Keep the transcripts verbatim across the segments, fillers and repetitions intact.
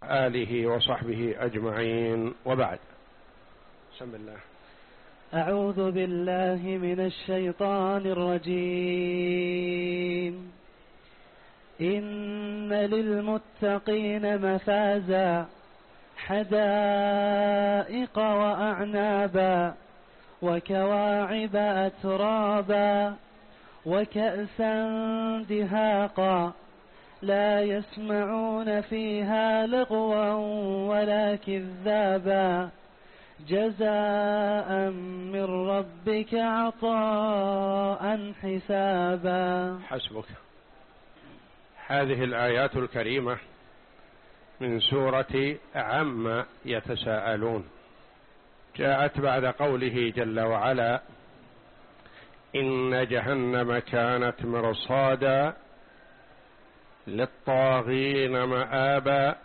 آله وصحبه أجمعين، وبعد. بسم الله. أعوذ بالله من الشيطان الرجيم. إن للمتقين مفازا حدائق وأعنابا وكواعب أترابا وكأسا دهاقا لا يسمعون فيها لغوا ولا كذابا جزاء من ربك عطاء حسابا. حسبك. هذه الآيات الكريمة من سورة عما يتساءلون، جاءت بعد قوله جل وعلا: إن جهنم كانت مرصادا للطاغين مآبا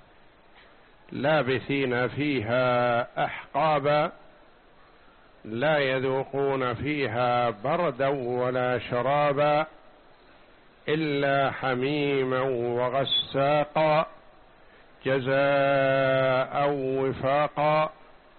لابثين فيها أحقابا لا يذوقون فيها بردا ولا شرابا إلا حميما وغساقا جزاء وفاقا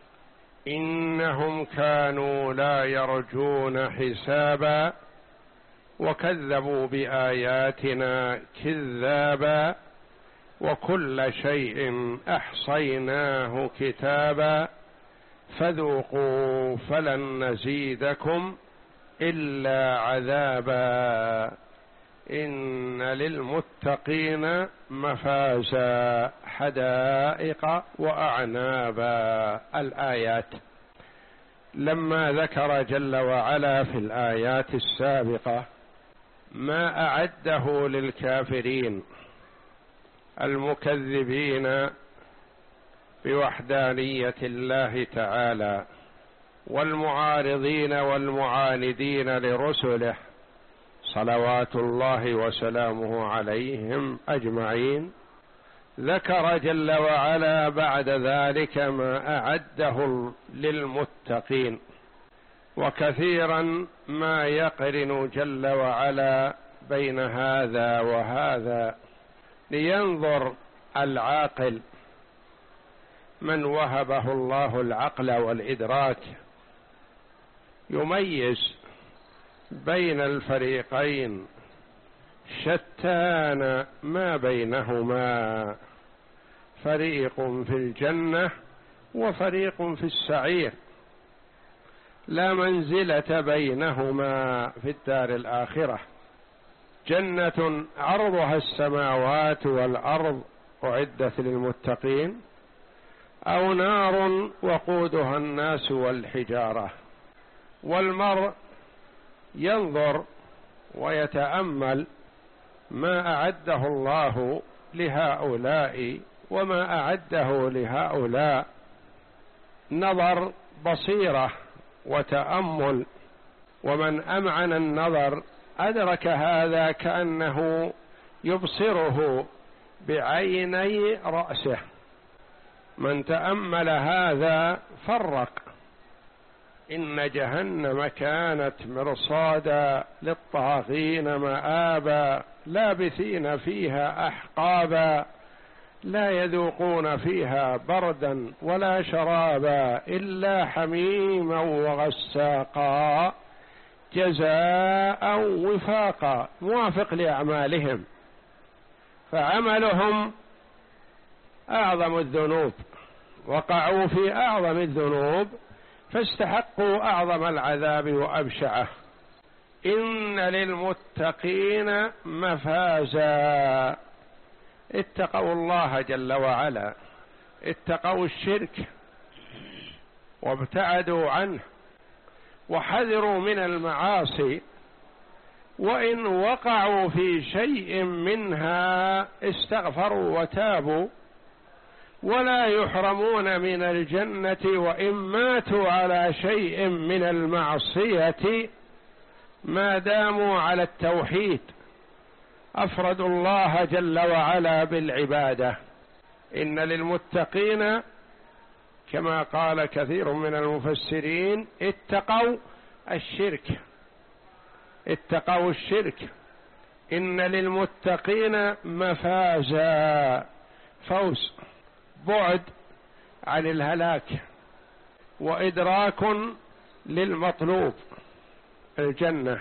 إنهم كانوا لا يرجون حسابا وكذبوا بآياتنا كذابا وكل شيء أحصيناه كتابا فذوقوا فلن نزيدكم إلا عذابا إن للمتقين مفازا حدائق وأعنابا. الآيات. لما ذكر جل وعلا في الآيات السابقة ما أعده للكافرين المكذبين بوحدانية الله تعالى والمعارضين والمعاندين لرسله صلوات الله وسلامه عليهم أجمعين، ذكر جل وعلا بعد ذلك ما أعده للمتقين. وكثيرا ما يقرن جل وعلا بين هذا وهذا لينظر العاقل من وهبه الله العقل والإدراك يميز بين الفريقين شتان ما بينهما، فريق في الجنة وفريق في السعير، لا منزلة بينهما في الدار الآخرة. جنة عرضها السماوات والأرض أعدت للمتقين، أو نار وقودها الناس والحجارة. والمرء ينظر ويتأمل ما أعده الله لهؤلاء وما أعده لهؤلاء، نظر بصيرة وتأمل، ومن أمعن النظر أدرك هذا كأنه يبصره بعيني رأسه. من تأمل هذا فرق. إن جهنم كانت مرصادا للطاغين مآبا لابثين فيها أحقابا لا يذوقون فيها بردا ولا شرابا إلا حميما وغساقا جزاء وفاقا، موافق لأعمالهم، فعملهم أعظم الذنوب، وقعوا في أعظم الذنوب فاستحقوا أعظم العذاب وأبشعه. إن للمتقين مفازا، اتقوا الله جل وعلا، اتقوا الشرك وابتعدوا عنه وحذروا من المعاصي، وإن وقعوا في شيء منها استغفروا وتابوا، ولا يحرمون من الجنة وإن ماتوا على شيء من المعصية ما داموا على التوحيد، أفردوا الله جل وعلا بالعبادة. إن للمتقين كما قال كثير من المفسرين اتقوا الشرك، اتقوا الشرك. إن للمتقين مفازا، فوز، بعد عن الهلاك، وإدراك للمطلوب الجنة.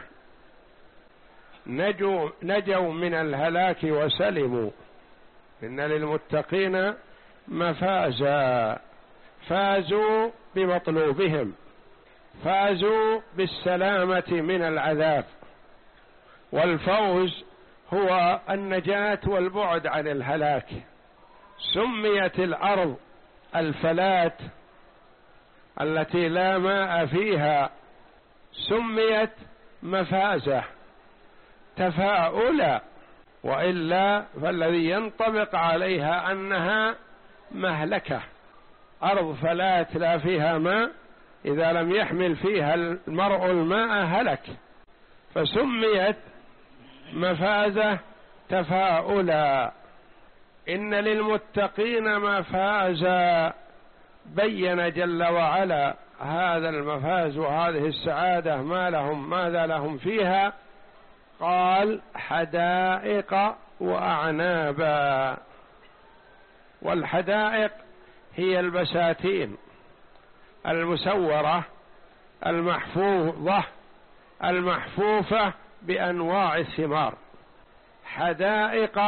نجوا نجوا من الهلاك وسلموا. إن للمتقين مفازا، فازوا بمطلوبهم، فازوا بالسلامة من العذاب. والفوز هو النجاة والبعد عن الهلاك. سميت الأرض الفلات التي لا ماء فيها سميت مفازة تفاؤلا، وإلا فالذي ينطبق عليها أنها مهلكة. أرض فلات لا فيها ماء، إذا لم يحمل فيها المرء الماء هلك، فسميت مفازة تفاؤلا. إن للمتقين مفازا، بين جل وعلا هذا المفاز وهذه السعادة ما لهم ماذا لهم فيها. قال حدائق وأعنابا. والحدائق هي البساتين المسورة المحفوظة المحفوفة بأنواع الثمار. حدائق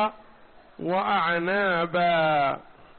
وأعنابا.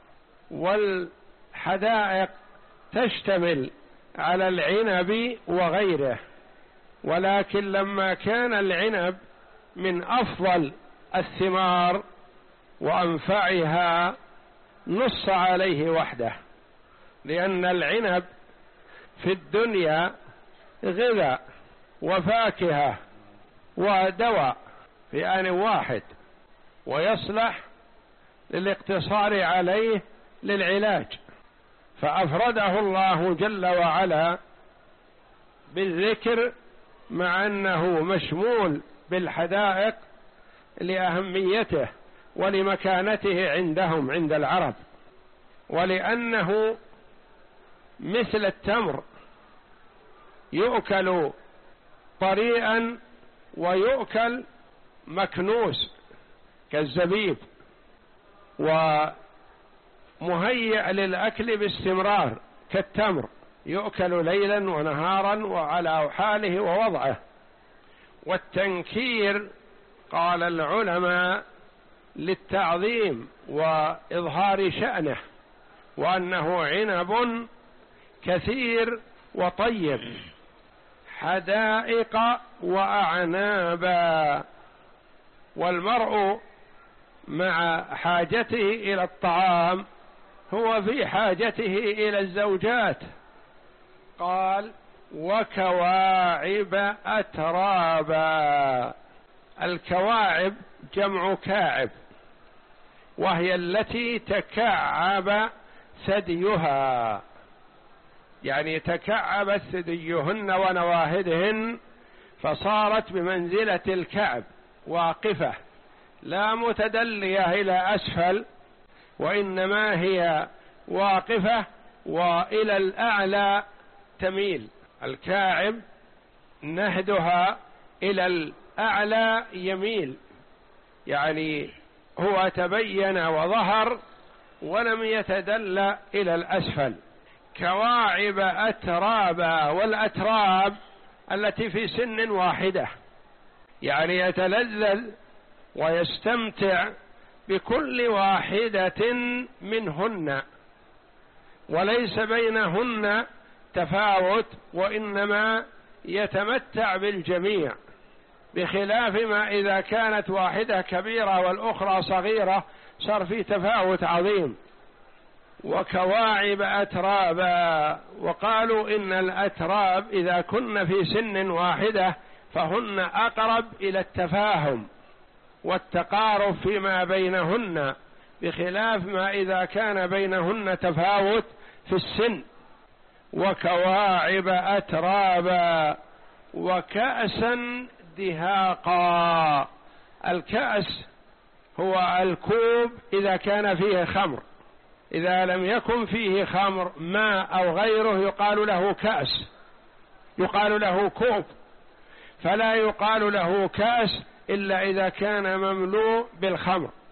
والحدائق تشتمل على العنب وغيره، ولكن لما كان العنب من أفضل الثمار وأنفعها نص عليه وحده، لأن العنب في الدنيا غذاء وفاكهة ودواء في آن واحد، ويصلح للاقتصار عليه للعلاج، فأفرده الله جل وعلا بالذكر مع أنه مشمول بالحدائق لأهميته ولمكانته عندهم عند العرب، ولأنه مثل التمر يؤكل طريئا ويؤكل مكنوس كالزبيب، ومهيئ للأكل باستمرار كالتمر، يؤكل ليلا ونهارا وعلى حاله ووضعه. والتنكير قال العلماء للتعظيم وإظهار شأنه، وأنه عنب كثير وطيب. حدائق وأعنابا. والمرء مع حاجته إلى الطعام هو في حاجته إلى الزوجات. قال وكواعب أترابا. الكواعب جمع كاعب، وهي التي تكعب ثديها، يعني تكعبت ثديهن ونواهدهن فصارت بمنزلة الكعب واقفة لا متدلية إلى أسفل، وإنما هي واقفة وإلى الأعلى تميل. الكاعب نهدها إلى الأعلى يميل، يعني هو تبين وظهر ولم يتدلى إلى الأسفل. كواعب أترابا. والأتراب التي في سن واحدة، يعني يتلذذ ويستمتع بكل واحدة منهن، وليس بينهن تفاوت، وإنما يتمتع بالجميع، بخلاف ما إذا كانت واحدة كبيرة والأخرى صغيرة صار في تفاوت عظيم. وكواعب أترابا. وقالوا إن الأتراب إذا كن في سن واحدة فهن أقرب إلى التفاهم والتقارب فيما بينهن، بخلاف ما إذا كان بينهن تفاوت في السن. وكواعب أترابا. وكأسا دهاقا. الكأس هو الكوب إذا كان فيه خمر، إذا لم يكن فيه خمر ماء أو غيره يقال له كأس، يقال له كوب، فلا يقال له كأس إلا إذا كان مملوء بالخمر.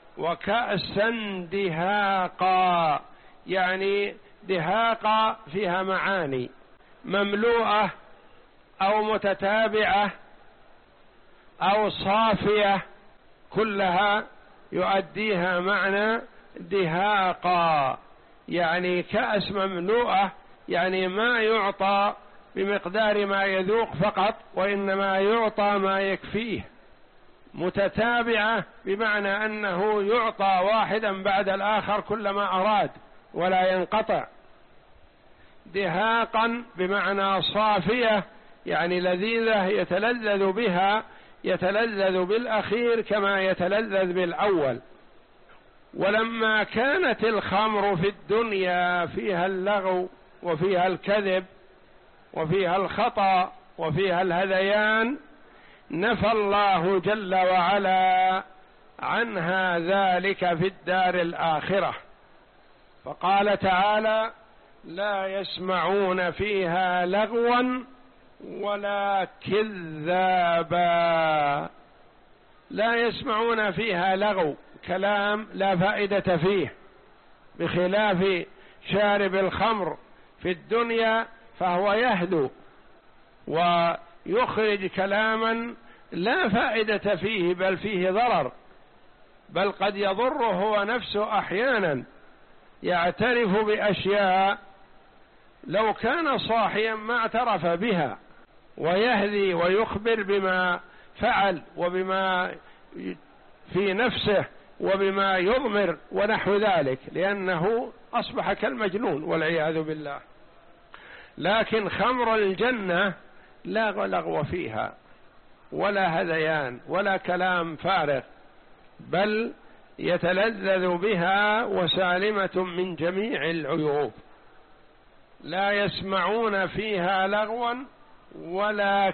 وكأسا دهاقا، يعني دهاقا فيها معاني، مملوءة أو متتابعة أو صافية، كلها يؤديها معنى دهاقا، يعني كأس مملوءة، يعني ما يعطى بمقدار ما يذوق فقط، وإنما يعطى ما يكفيه. متتابعة بمعنى أنه يعطى واحدا بعد الآخر كلما أراد ولا ينقطع. دهاقا بمعنى صافية، يعني لذيذة يتلذذ بها، يتلذذ بالأخير كما يتلذذ بالأول. ولما كانت الخمر في الدنيا فيها اللغو وفيها الكذب وفيها الخطأ وفيها الهذيان، نفى الله جل وعلا عنها ذلك في الدار الآخرة، فقال تعالى: لا يسمعون فيها لغوا ولا كذابا. لا يسمعون فيها لغو، كلام لا فائدة فيه، بخلاف شارب الخمر في الدنيا فهو يهدو ويخرج كلاما لا فائدة فيه، بل فيه ضرر، بل قد يضره هو نفسه أحيانا، يعترف بأشياء لو كان صاحيا ما اعترف بها، ويهدي ويخبر بما فعل وبما في نفسه وبما يضمر ونحو ذلك، لأنه أصبح كالمجنون والعياذ بالله. لكن خمر الجنة لا لغو فيها ولا هذيان ولا كلام فارغ، بل يتلذذ بها وسالمة من جميع العيوب. لا يسمعون فيها لغوا ولا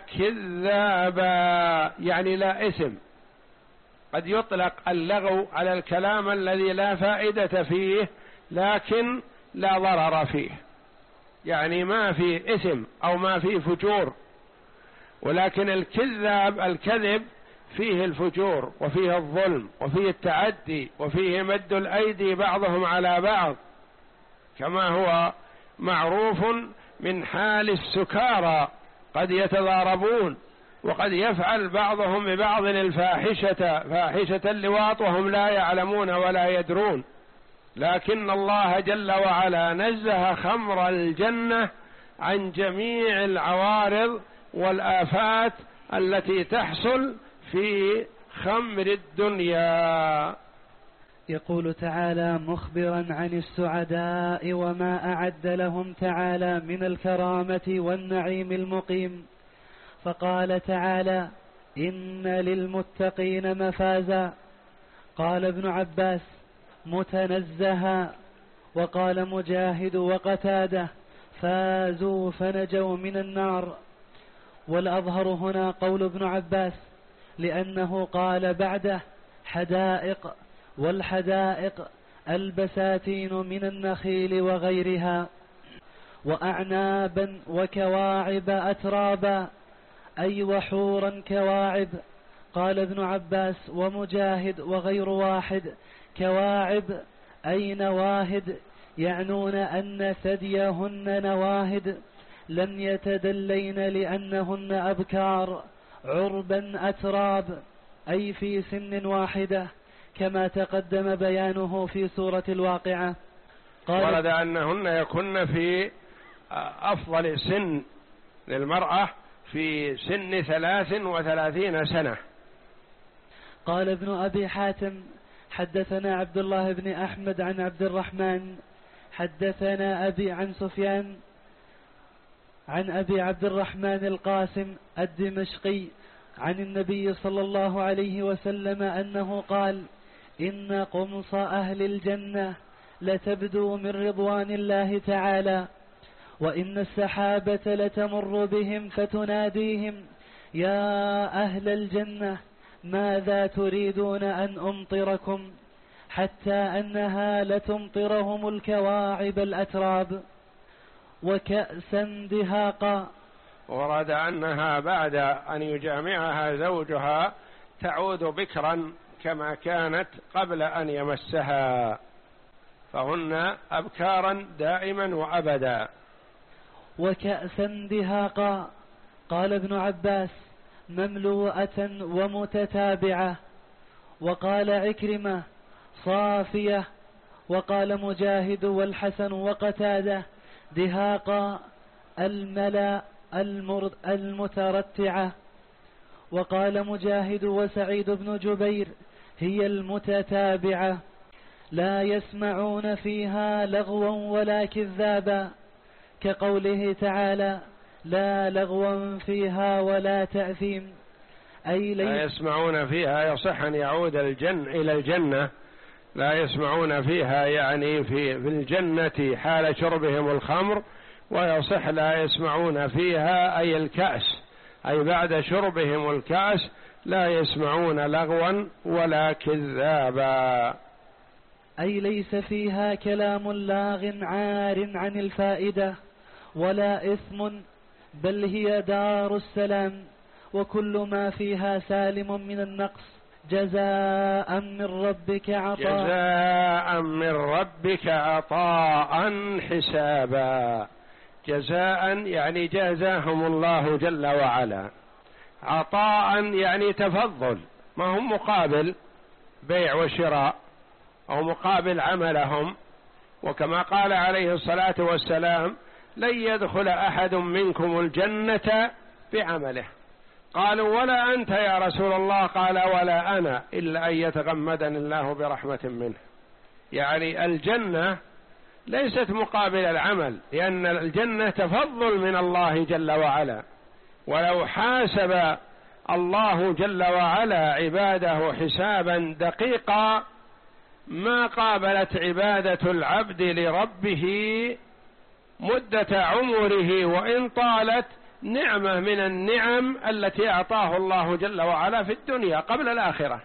كذابا، يعني لا إثم. قد يطلق اللغو على الكلام الذي لا فائدة فيه لكن لا ضرر فيه، يعني ما في إثم أو ما في فجور. ولكن الكذاب، الكذب فيه الفجور وفيه الظلم وفيه التعدي وفيه مد الأيدي بعضهم على بعض، كما هو معروف من حال السكارى، قد يتضاربون، وقد يفعل بعضهم ببعض الفاحشة، فاحشة اللواط وهم لا يعلمون ولا يدرون. لكن الله جل وعلا نزه خمر الجنة عن جميع العوارض والآفات التي تحصل في خمر الدنيا. يقول تعالى مخبرا عن السعداء وما أعد لهم تعالى من الكرامة والنعيم المقيم، فقال تعالى: إن للمتقين مفازا. قال ابن عباس: متنزها. وقال مجاهد وقتاده: فازوا فنجوا من النار. والأظهر هنا قول ابن عباس، لأنه قال بعده: حدائق، والحدائق البساتين من النخيل وغيرها، وأعنابا وكواعب أترابا، أي وحورا كواعب. قال ابن عباس ومجاهد وغير واحد: كواعب أي نواهد، يعنون أن ثديهن نواهد، لم يتدلين لأنهن أبكار، عربا أتراب، أي في سن واحدة، كما تقدم بيانه في سورة الواقعة. ورد أنهن يكن في أفضل سن للمرأة في سن ثلاث وثلاثين سنة. قال ابن أبي حاتم: حدثنا عبد الله بن أحمد عن عبد الرحمن حدثنا أبي عن سفيان عن أبي عبد الرحمن القاسم الدمشقي عن النبي صلى الله عليه وسلم أنه قال: إن قمص أهل الجنة لتبدو من رضوان الله تعالى، وإن السحابة لتمر بهم فتناديهم: يا أهل الجنة ماذا تريدون أن أمطركم، حتى أنها لتمطرهم الكواعب الأتراب وكأسا دهاقا. ورد أنها بعد أن يجامعها زوجها تعود بكرا كما كانت قبل أن يمسها، فهن أبكارا دائما وأبدا. وكأسا دهاقا، قال ابن عباس مملوءة ومتتابعة. وقال عكرمة صافية. وقال مجاهد والحسن وقتادة دهاقا الملا المترتعة. وقال مجاهد وسعيد بن جبير هي المتتابعة، لا يسمعون فيها لغوا ولا كذابا، كقوله تعالى لا لغوا فيها ولا تأثيم، أي لا يسمعون فيها يصح أن يعود الجن إلى الجنة، لا يسمعون فيها يعني في, في الجنة حال شربهم الخمر، ويصح لا يسمعون فيها أي الكأس، أي بعد شربهم الكأس لا يسمعون لغوا ولا كذابا، أي ليس فيها كلام لاغ عار عن الفائدة ولا إثم، بل هي دار السلام، وكل ما فيها سالم من النقص، جزاء من ربك عطاء جزاء من ربك عطاء حسابا. جزاء يعني جازاهم الله جل وعلا، عطاء يعني تفضل، ما هم مقابل بيع وشراء أو مقابل عملهم. وكما قال عليه الصلاة والسلام لن يدخل أحد منكم الجنة بعمله، قالوا ولا أنت يا رسول الله؟ قال ولا أنا، إلا أن يتغمدني الله برحمة منه. يعني الجنة ليست مقابل العمل، لأن الجنة تفضل من الله جل وعلا، ولو حاسب الله جل وعلا عباده حسابا دقيقا ما قابلت عبادة العبد لربه مدة عمره وإن طالت نعمة من النعم التي أعطاه الله جل وعلا في الدنيا قبل الآخرة.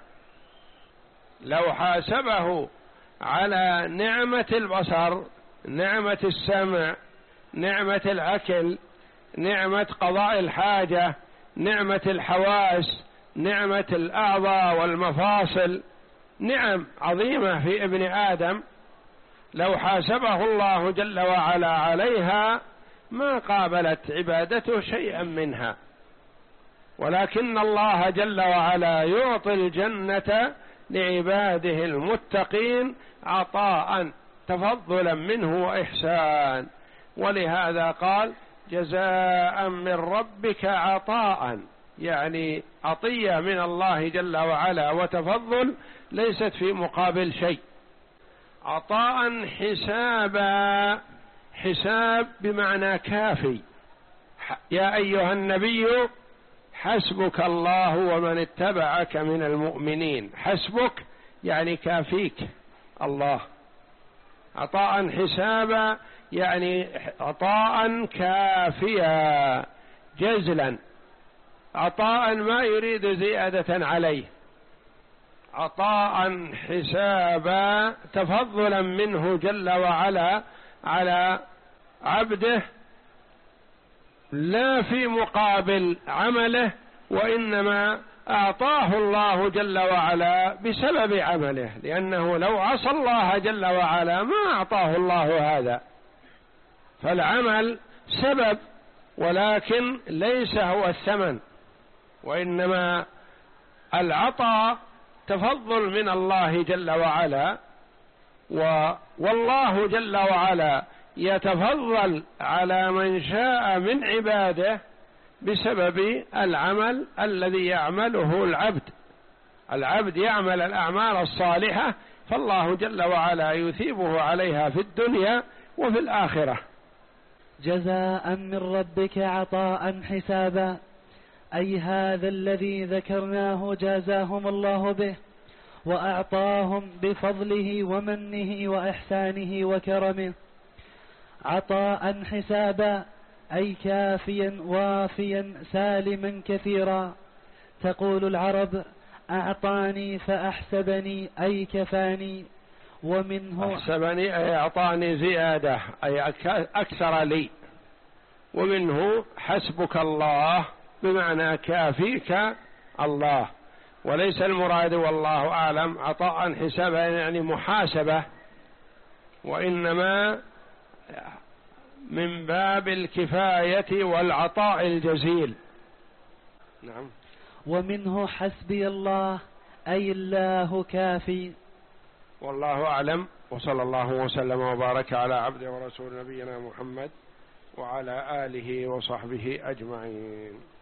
لو حاسبه على نعمة البصر، نعمة السمع، نعمة الأكل، نعمة قضاء الحاجة، نعمة الحواس، نعمة الأعضاء والمفاصل، نعم عظيمة في ابن آدم، لو حاسبه الله جل وعلا عليها ما قابلت عبادته شيئا منها. ولكن الله جل وعلا يعطي الجنة لعباده المتقين عطاء تفضلا منه وإحسان، ولهذا قال جزاء من ربك عطاء، يعني عطية من الله جل وعلا وتفضل ليست في مقابل شيء. عطاء حسابا، حساب بمعنى كافي. يا أيها النبي حسبك الله ومن اتبعك من المؤمنين، حسبك يعني كافيك الله. عطاء حسابا يعني عطاء كافيا جزلا، عطاء ما يريد زيادة عليه، عطاء حسابا تفضلا منه جل وعلا على عبده، لا في مقابل عمله، وإنما أعطاه الله جل وعلا بسبب عمله، لأنه لو عصى الله جل وعلا ما أعطاه الله هذا. فالعمل سبب ولكن ليس هو الثمن، وإنما العطاء تفضل من الله جل وعلا، والله جل وعلا يتفضل على من شاء من عباده بسبب العمل الذي يعمله العبد. العبد يعمل الأعمال الصالحة فالله جل وعلا يثيبه عليها في الدنيا وفي الآخرة. جزاء من ربك عطاء حسابا، أي هذا الذي ذكرناه جازاهم الله به وأعطاهم بفضله ومنه وإحسانه وكرمه. عطاء حسابا أي كافيا وافيا سالما كثيرا. تقول العرب أعطاني فأحسبني أي كفاني، ومنه أحسبني أي أعطاني زيادة أي أكثر لي، ومنه حسبك الله بمعنى كافيك الله، وليس المراد والله أعلم عطاء حسابا يعني محاسبة، وإنما من باب الكفاية والعطاء الجزيل. نعم. ومنه حسبي الله أي الله كافي. والله أعلم، وصلى الله وسلم وبارك على عبده ورسول نبينا محمد وعلى آله وصحبه أجمعين.